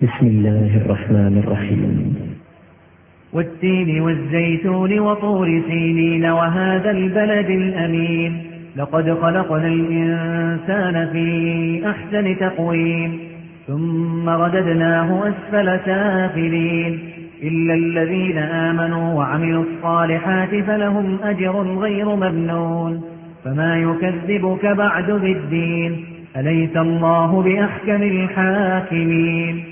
بسم الله الرحمن الرحيم. والتين والزيتون وطور سينين وهذا البلد الأمين لقد خلقنا الإنسان في أحسن تقويم ثم رددناه أسفل سافلين إلا الذين آمنوا وعملوا الصالحات فلهم أجر غير ممنون فما يكذبك بعد بالدين أليس الله بأحكم الحاكمين.